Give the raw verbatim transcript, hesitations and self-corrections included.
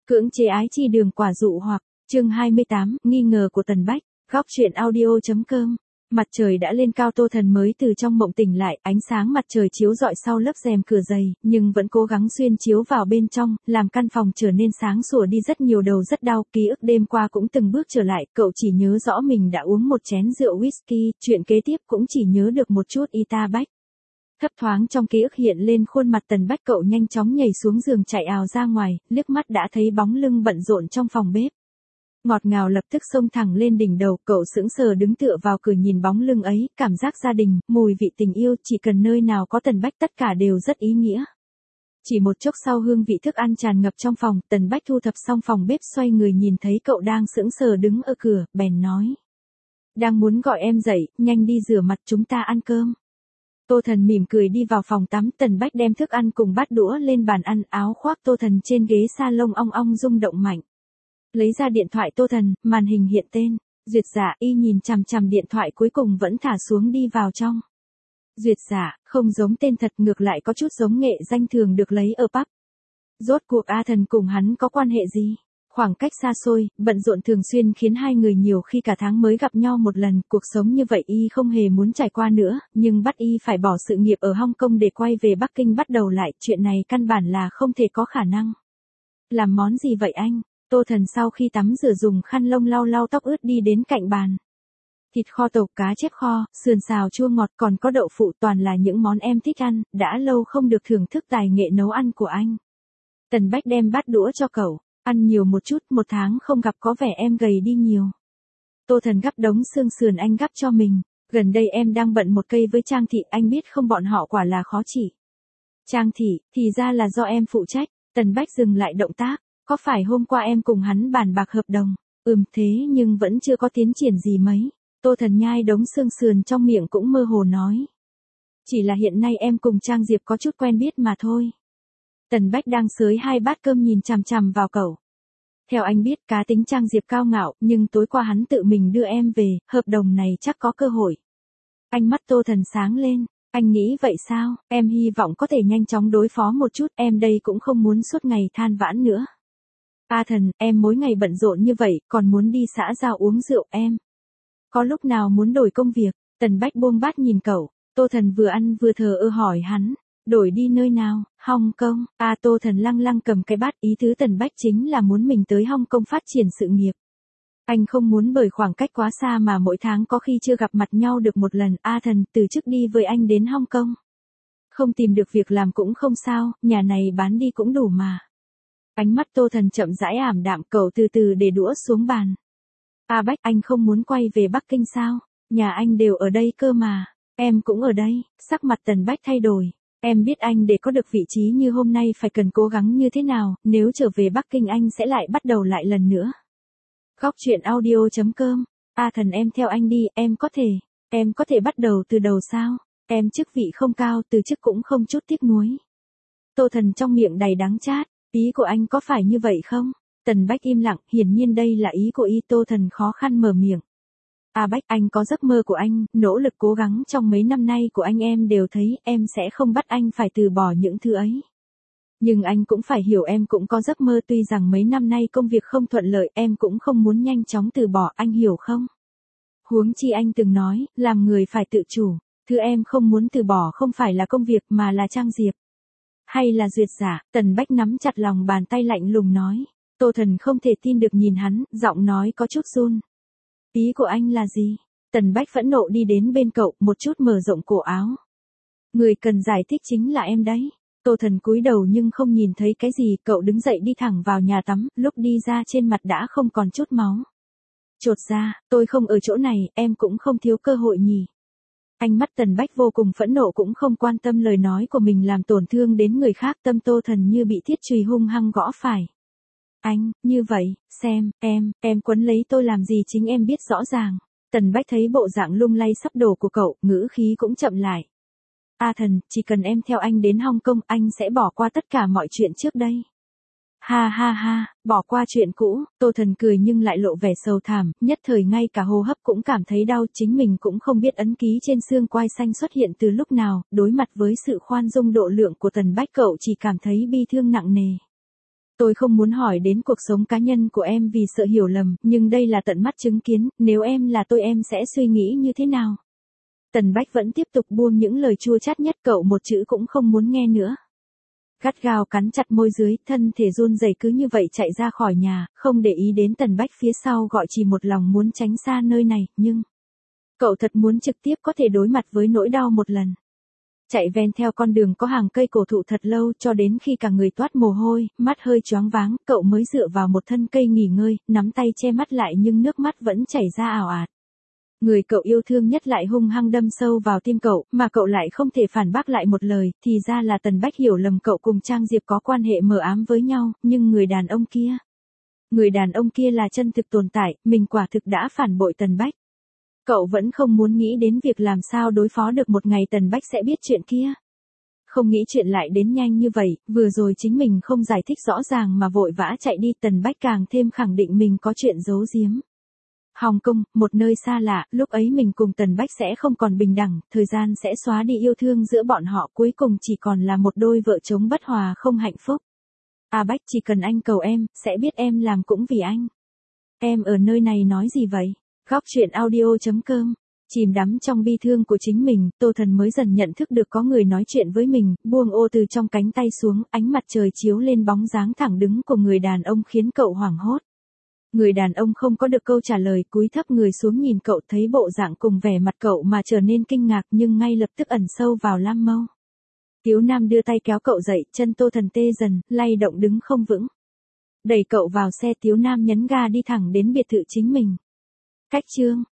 Cưỡng chế ái chi đường quả dụ hoặc, chương hai mươi tám, nghi ngờ của Tần Bách, góc truyện audio.com. Mặt trời đã lên cao, Tô Thần mới từ trong mộng tỉnh lại, ánh sáng mặt trời chiếu rọi sau lớp rèm cửa dày, nhưng vẫn cố gắng xuyên chiếu vào bên trong, làm căn phòng trở nên sáng sủa đi rất nhiều. Đầu rất đau, ký ức đêm qua cũng từng bước trở lại, cậu chỉ nhớ rõ mình đã uống một chén rượu whisky, chuyện kế tiếp cũng chỉ nhớ được một chút y ta bách. Thấp thoáng trong ký ức hiện lên khuôn mặt Tần Bách, cậu nhanh chóng nhảy xuống giường chạy ào ra ngoài, liếc mắt đã thấy bóng lưng bận rộn trong phòng bếp. Ngọt ngào lập tức xông thẳng lên đỉnh đầu, cậu sững sờ đứng tựa vào cửa nhìn bóng lưng ấy, cảm giác gia đình, mùi vị tình yêu, chỉ cần nơi nào có Tần Bách tất cả đều rất ý nghĩa. Chỉ một chốc sau hương vị thức ăn tràn ngập trong phòng, Tần Bách thu thập xong phòng bếp xoay người nhìn thấy cậu đang sững sờ đứng ở cửa, bèn nói. Đang muốn gọi em dậy, nhanh đi rửa mặt chúng ta ăn cơm. Tô Thần mỉm cười đi vào phòng tắm, Tần Bách đem thức ăn cùng bát đũa lên bàn ăn, áo khoác Tô Thần trên ghế salon ong ong rung động mạnh. Lấy ra điện thoại Tô Thần, màn hình hiện tên, Duyệt Giả, y nhìn chằm chằm điện thoại cuối cùng vẫn thả xuống đi vào trong. Duyệt Giả, không giống tên thật, ngược lại có chút giống nghệ danh thường được lấy ở pub. Rốt cuộc A Thần cùng hắn có quan hệ gì? Khoảng cách xa xôi, bận rộn thường xuyên khiến hai người nhiều khi cả tháng mới gặp nhau một lần, cuộc sống như vậy y không hề muốn trải qua nữa, nhưng bắt y phải bỏ sự nghiệp ở Hong Kong để quay về Bắc Kinh bắt đầu lại, chuyện này căn bản là không thể có khả năng. Làm món gì vậy anh? Tô Thần sau khi tắm rửa dùng khăn lông lau lau tóc ướt đi đến cạnh bàn. Thịt kho tàu, cá chép kho, sườn xào chua ngọt, còn có đậu phụ, toàn là những món em thích ăn, đã lâu không được thưởng thức tài nghệ nấu ăn của anh. Tần Bách đem bát đũa cho cậu. Ăn nhiều một chút, một tháng không gặp có vẻ em gầy đi nhiều. Tô Thần gắp đống xương sườn anh gắp cho mình. Gần đây em đang bận một cây với Trang Thị, anh biết không, bọn họ quả là khó chỉ. Trang Thị, thì ra là do em phụ trách. Tần Bách dừng lại động tác. Có phải hôm qua em cùng hắn bàn bạc hợp đồng? Ừm, thế nhưng vẫn chưa có tiến triển gì mấy. Tô Thần nhai đống xương sườn trong miệng cũng mơ hồ nói. Chỉ là hiện nay em cùng Trang Diệp có chút quen biết mà thôi. Tần Bách đang xới hai bát cơm nhìn chằm chằm vào cậu. Theo anh biết, cá tính Trang Diệp cao ngạo, nhưng tối qua hắn tự mình đưa em về, hợp đồng này chắc có cơ hội. Ánh mắt Tô Thần sáng lên, anh nghĩ vậy sao? Em hy vọng có thể nhanh chóng đối phó một chút, em đây cũng không muốn suốt ngày than vãn nữa. A Thần, em mỗi ngày bận rộn như vậy, còn muốn đi xã giao uống rượu em. Có lúc nào muốn đổi công việc? Tần Bách buông bát nhìn cậu, Tô Thần vừa ăn vừa thờ ơ hỏi hắn. Đổi đi nơi nào? Hong Kong. À, Tô Thần lăng lăng cầm cái bát, ý tứ Tần Bách chính là muốn mình tới Hong Kong phát triển sự nghiệp. Anh không muốn bởi khoảng cách quá xa mà mỗi tháng có khi chưa gặp mặt nhau được một lần. A Thần, từ chức đi với anh đến Hong Kong. Không tìm được việc làm cũng không sao, nhà này bán đi cũng đủ mà. Ánh mắt Tô Thần chậm rãi ảm đạm, cậu từ từ để đũa xuống bàn. A Bách, anh không muốn quay về Bắc Kinh sao? Nhà anh đều ở đây cơ mà. Em cũng ở đây. Sắc mặt Tần Bách thay đổi. Em biết anh để có được vị trí như hôm nay phải cần cố gắng như thế nào, nếu trở về Bắc Kinh anh sẽ lại bắt đầu lại lần nữa. Góc truyện audio.com. A Thần, em theo anh đi, em có thể, em có thể bắt đầu từ đầu sao? Em chức vị không cao, từ chức cũng không chút tiếc nuối. Tô Thần trong miệng đầy đắng chát, ý của anh có phải như vậy không? Tần Bách im lặng, hiển nhiên đây là ý của y. Tô Thần khó khăn mở miệng. A Bách, anh có giấc mơ của anh, nỗ lực cố gắng trong mấy năm nay của anh em đều thấy, em sẽ không bắt anh phải từ bỏ những thứ ấy. Nhưng anh cũng phải hiểu em cũng có giấc mơ, tuy rằng mấy năm nay công việc không thuận lợi, em cũng không muốn nhanh chóng từ bỏ, anh hiểu không? Huống chi anh từng nói, làm người phải tự chủ, thứ em không muốn từ bỏ không phải là công việc mà là Trang Diệp. Hay là Duyệt Giả? Tần Bách nắm chặt lòng bàn tay lạnh lùng nói. Tô Thần không thể tin được nhìn hắn, giọng nói có chút run. Ý của anh là gì? Tần Bách phẫn nộ đi đến bên cậu, một chút mở rộng cổ áo. Người cần giải thích chính là em đấy. Tô Thần cúi đầu nhưng không nhìn thấy cái gì, cậu đứng dậy đi thẳng vào nhà tắm, lúc đi ra trên mặt đã không còn chút máu. Chột ra, tôi không ở chỗ này, em cũng không thiếu cơ hội nhỉ. Ánh mắt Tần Bách vô cùng phẫn nộ, cũng không quan tâm lời nói của mình làm tổn thương đến người khác, tâm Tô Thần như bị thiết chùy hung hăng gõ phải. Anh, như vậy, xem, em, em quấn lấy tôi làm gì chính em biết rõ ràng. Tần Bách thấy bộ dạng lung lay sắp đổ của cậu, ngữ khí cũng chậm lại. A Thần, chỉ cần em theo anh đến Hong Kong, anh sẽ bỏ qua tất cả mọi chuyện trước đây. Ha ha ha, bỏ qua chuyện cũ, Tô Thần cười nhưng lại lộ vẻ sầu thảm, nhất thời ngay cả hô hấp cũng cảm thấy đau, chính mình cũng không biết ấn ký trên xương quai xanh xuất hiện từ lúc nào, đối mặt với sự khoan dung độ lượng của Tần Bách cậu chỉ cảm thấy bi thương nặng nề. Tôi không muốn hỏi đến cuộc sống cá nhân của em vì sợ hiểu lầm, nhưng đây là tận mắt chứng kiến, nếu em là tôi em sẽ suy nghĩ như thế nào? Tần Bách vẫn tiếp tục buông những lời chua chát nhất, cậu một chữ cũng không muốn nghe nữa. Gắt gao cắn chặt môi dưới, thân thể run rẩy cứ như vậy chạy ra khỏi nhà, không để ý đến Tần Bách phía sau gọi, chỉ một lòng muốn tránh xa nơi này, nhưng cậu thật muốn trực tiếp có thể đối mặt với nỗi đau một lần. Chạy ven theo con đường có hàng cây cổ thụ thật lâu, cho đến khi cả người toát mồ hôi, mắt hơi choáng váng, cậu mới dựa vào một thân cây nghỉ ngơi, nắm tay che mắt lại nhưng nước mắt vẫn chảy ra ào ạt. Người cậu yêu thương nhất lại hung hăng đâm sâu vào tim cậu, mà cậu lại không thể phản bác lại một lời, thì ra là Tần Bách hiểu lầm cậu cùng Trang Diệp có quan hệ mờ ám với nhau, nhưng người đàn ông kia, người đàn ông kia là chân thực tồn tại, mình quả thực đã phản bội Tần Bách. Cậu vẫn không muốn nghĩ đến việc làm sao đối phó được một ngày Tần Bách sẽ biết chuyện kia. Không nghĩ chuyện lại đến nhanh như vậy, vừa rồi chính mình không giải thích rõ ràng mà vội vã chạy đi, Tần Bách càng thêm khẳng định mình có chuyện giấu giếm. Hồng Kông, một nơi xa lạ, lúc ấy mình cùng Tần Bách sẽ không còn bình đẳng, thời gian sẽ xóa đi yêu thương giữa bọn họ, cuối cùng chỉ còn là một đôi vợ chồng bất hòa không hạnh phúc. À Bách, chỉ cần anh cầu em, sẽ biết em làm cũng vì anh. Em ở nơi này nói gì vậy? Góc truyện audio chấm com. Chìm đắm trong bi thương của chính mình, Tô Thần mới dần nhận thức được có người nói chuyện với mình, buông ô từ trong cánh tay xuống, ánh mặt trời chiếu lên bóng dáng thẳng đứng của người đàn ông khiến cậu hoảng hốt. Người đàn ông không có được câu trả lời, cúi thấp người xuống nhìn cậu, thấy bộ dạng cùng vẻ mặt cậu mà trở nên kinh ngạc, nhưng ngay lập tức ẩn sâu vào lam mâu. Tiếu Nam đưa tay kéo cậu dậy, chân Tô Thần tê dần, lay động đứng không vững. Đẩy cậu vào xe, Tiếu Nam nhấn ga đi thẳng đến biệt thự chính mình. Cách chương